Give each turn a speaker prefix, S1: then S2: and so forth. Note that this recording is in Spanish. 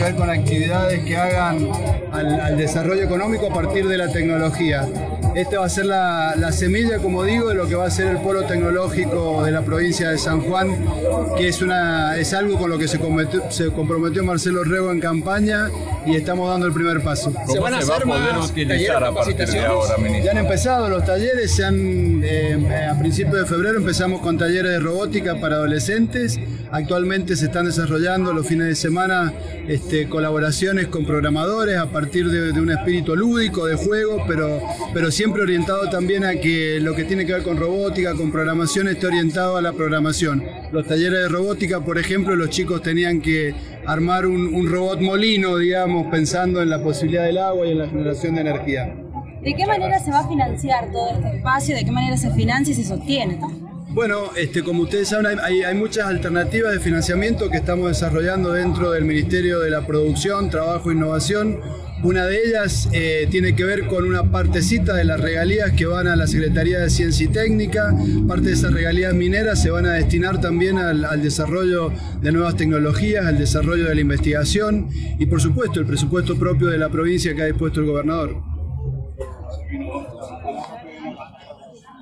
S1: que ver con actividades que hagan al desarrollo económico a partir de la tecnología. Esta va a ser la semilla, como digo, de lo que va a ser el polo tecnológico de la provincia de San Juan, que es algo con lo que se comprometió Marcelo Rego en campaña y estamos dando el primer paso.
S2: ¿Se van a hacer más utilizar a partir de ahora, ministro?
S1: Ya han empezado los talleres, a principios de febrero empezamos con talleres de robótica para adolescentes. Actualmente se están desarrollando los fines de semana colaboraciones con programadores a partir de un espíritu lúdico, de juego, pero siempre orientado también a que lo que tiene que ver con robótica, con programación, esté orientado a la programación. Los talleres de robótica, por ejemplo, los chicos tenían que armar un robot molino, digamos, pensando en la posibilidad del agua y en la generación de energía.
S3: ¿De qué manera se va a financiar todo este espacio? ¿De qué manera se financia y se sostiene?
S1: Bueno, como ustedes saben, hay muchas alternativas de financiamiento que estamos desarrollando dentro del Ministerio de la Producción, Trabajo e Innovación. Una de ellas tiene que ver con una partecita de las regalías que van a la Secretaría de Ciencia y Técnica. Parte de esas regalías mineras se van a destinar también al desarrollo de nuevas tecnologías, al desarrollo de la investigación y, por supuesto, el presupuesto propio de la provincia que ha dispuesto el gobernador.